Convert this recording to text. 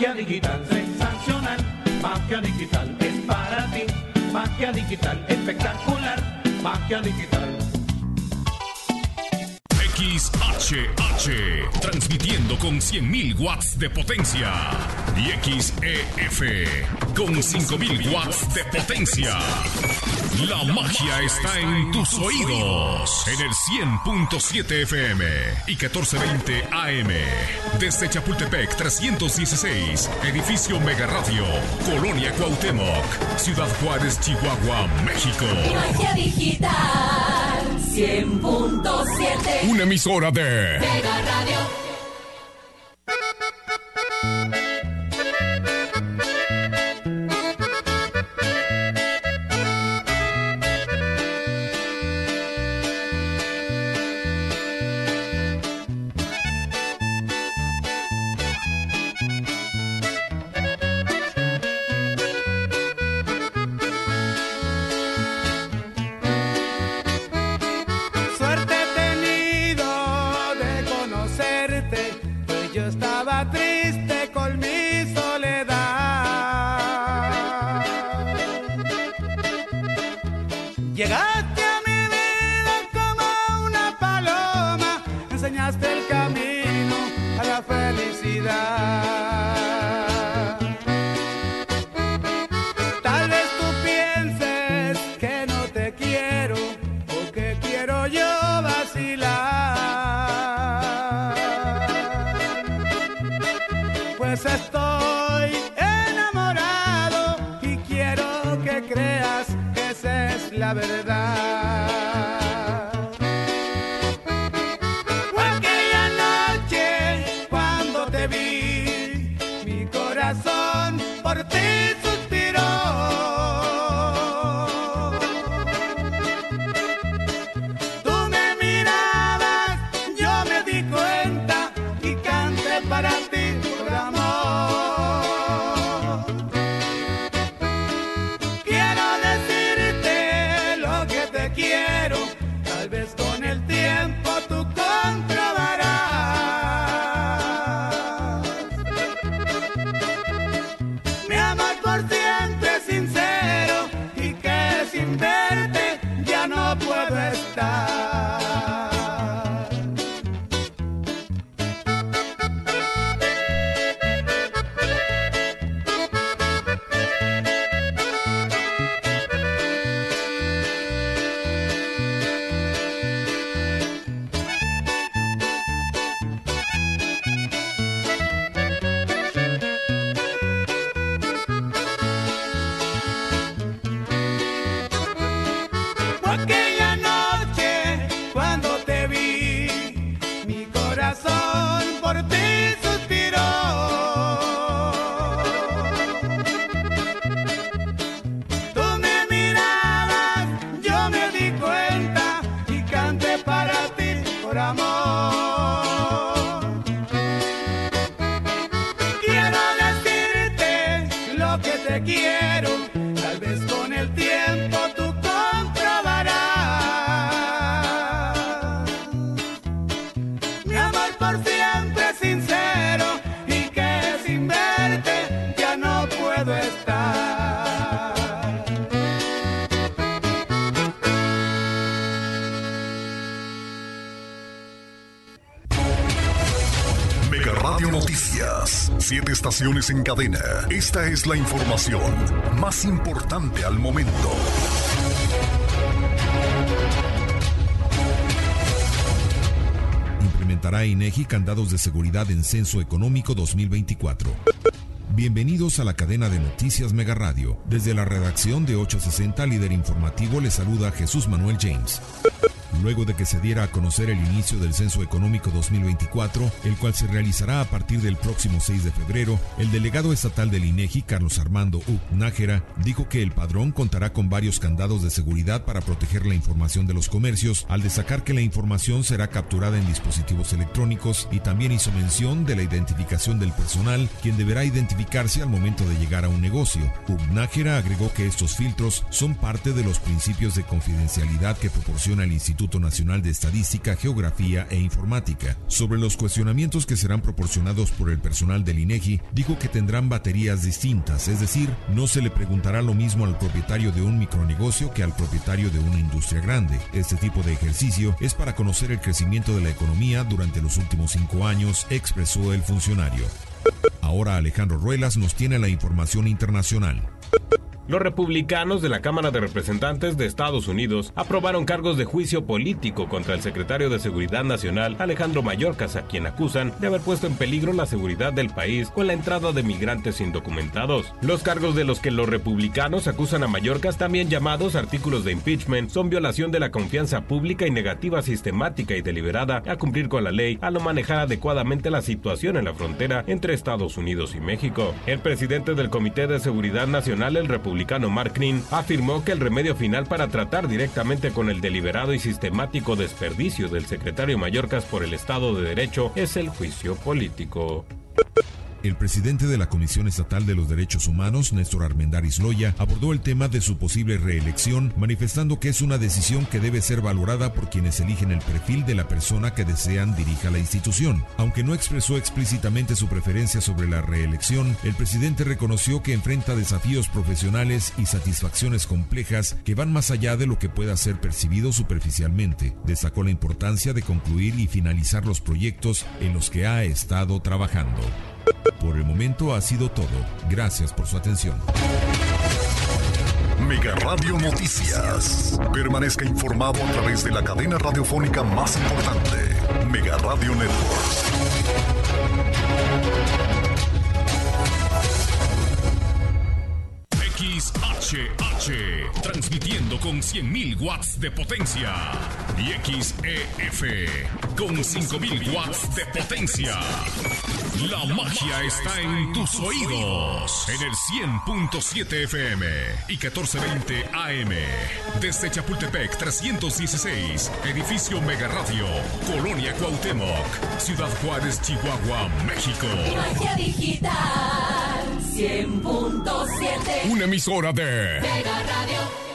Magia digital sensacional, magia digital es para ti, magia digital espectacular, magia digital. XHH, transmitiendo con 100.000 watts de potencia. Y XEF, con 5.000 watts de potencia. La magia está en tus oídos. En el 100.7 FM y 1420 AM. Desde Chapultepec 316, edificio Mega Radio, Colonia Cuauhtémoc, Ciudad Juárez, Chihuahua, México. Magia digital 100.7. Una emisora de Mega Radio. La verdad. Aquella noche cuando te vi, mi corazón por ti suspiró. Tú me mirabas, yo me di cuenta y canté para ti por amor. Quiero, tal vez con el tiempo tú comprobarás. Mi amor por siempre es sincero y que sin verte ya no puedo estar. Aquella noche cuando te vi, mi corazón por ti suspiró. Tú me mirabas, yo me di cuenta y canté para ti por amor. Quiero decirte lo que te quiero, tal vez con el tiempo tú por siempre sincero y que sin verte ya no puedo estar. Mega Radio Noticias, 7 estaciones en cadena. Esta es la información más importante al momento. Implementará INEGI candados de seguridad en Censo Económico 2024. Bienvenidos a la cadena de noticias Mega Radio. Desde la redacción de 860, líder informativo, les saluda Jesús Manuel James. Luego de que se diera a conocer el inicio del Censo Económico 2024, el cual se realizará a partir del próximo 6 de febrero, el delegado estatal del INEGI, Carlos Armando Uc Nájera, dijo que el padrón contará con varios candados de seguridad para proteger la información de los comercios, al destacar que la información será capturada en dispositivos electrónicos, y también hizo mención de la identificación del personal, quien deberá identificarse al momento de llegar a un negocio. Uc Nájera agregó que estos filtros son parte de los principios de confidencialidad que proporciona el Instituto Instituto Nacional de Estadística, Geografía e Informática. Sobre los cuestionamientos que serán proporcionados por el personal del INEGI, dijo que tendrán baterías distintas, es decir, no se le preguntará lo mismo al propietario de un micronegocio que al propietario de una industria grande. Este tipo de ejercicio es para conocer el crecimiento de la economía durante los últimos 5 años, expresó el funcionario. Ahora Alejandro Ruelas nos tiene la información internacional. Los republicanos de la Cámara de Representantes de Estados Unidos aprobaron cargos de juicio político contra el secretario de Seguridad Nacional, Alejandro Mayorkas, a quien acusan de haber puesto en peligro la seguridad del país con la entrada de migrantes indocumentados. Los cargos de los que los republicanos acusan a Mayorkas, también llamados artículos de impeachment, son violación de la confianza pública y negativa sistemática y deliberada a cumplir con la ley al no manejar adecuadamente la situación en la frontera entre Estados Unidos y México. El presidente del Comité de Seguridad Nacional, el republicano Mark Green, afirmó que el remedio final para tratar directamente con el deliberado y sistemático desperdicio del secretario Mayorkas por el Estado de Derecho es el juicio político. El presidente de la Comisión Estatal de los Derechos Humanos, Néstor Armendáriz Loya, abordó el tema de su posible reelección, manifestando que es una decisión que debe ser valorada por quienes eligen el perfil de la persona que desean dirija la institución. Aunque no expresó explícitamente su preferencia sobre la reelección, el presidente reconoció que enfrenta desafíos profesionales y satisfacciones complejas que van más allá de lo que pueda ser percibido superficialmente. Destacó la importancia de concluir y finalizar los proyectos en los que ha estado trabajando. Por el momento ha sido todo. Gracias por su atención. Mega Radio Noticias. Permanezca informado a través de la cadena radiofónica más importante, Mega Radio Networks. XHH, transmitiendo con 100.000 watts de potencia. Y XEF, con 5.000 watts de potencia. La magia está en tus oídos. En el 100.7 FM y 1420 AM. Desde Chapultepec 316, edificio Mega Radio, Colonia Cuauhtémoc, Ciudad Juárez, Chihuahua, México. Magia digital 100.7. Una emisora de Mega Radio.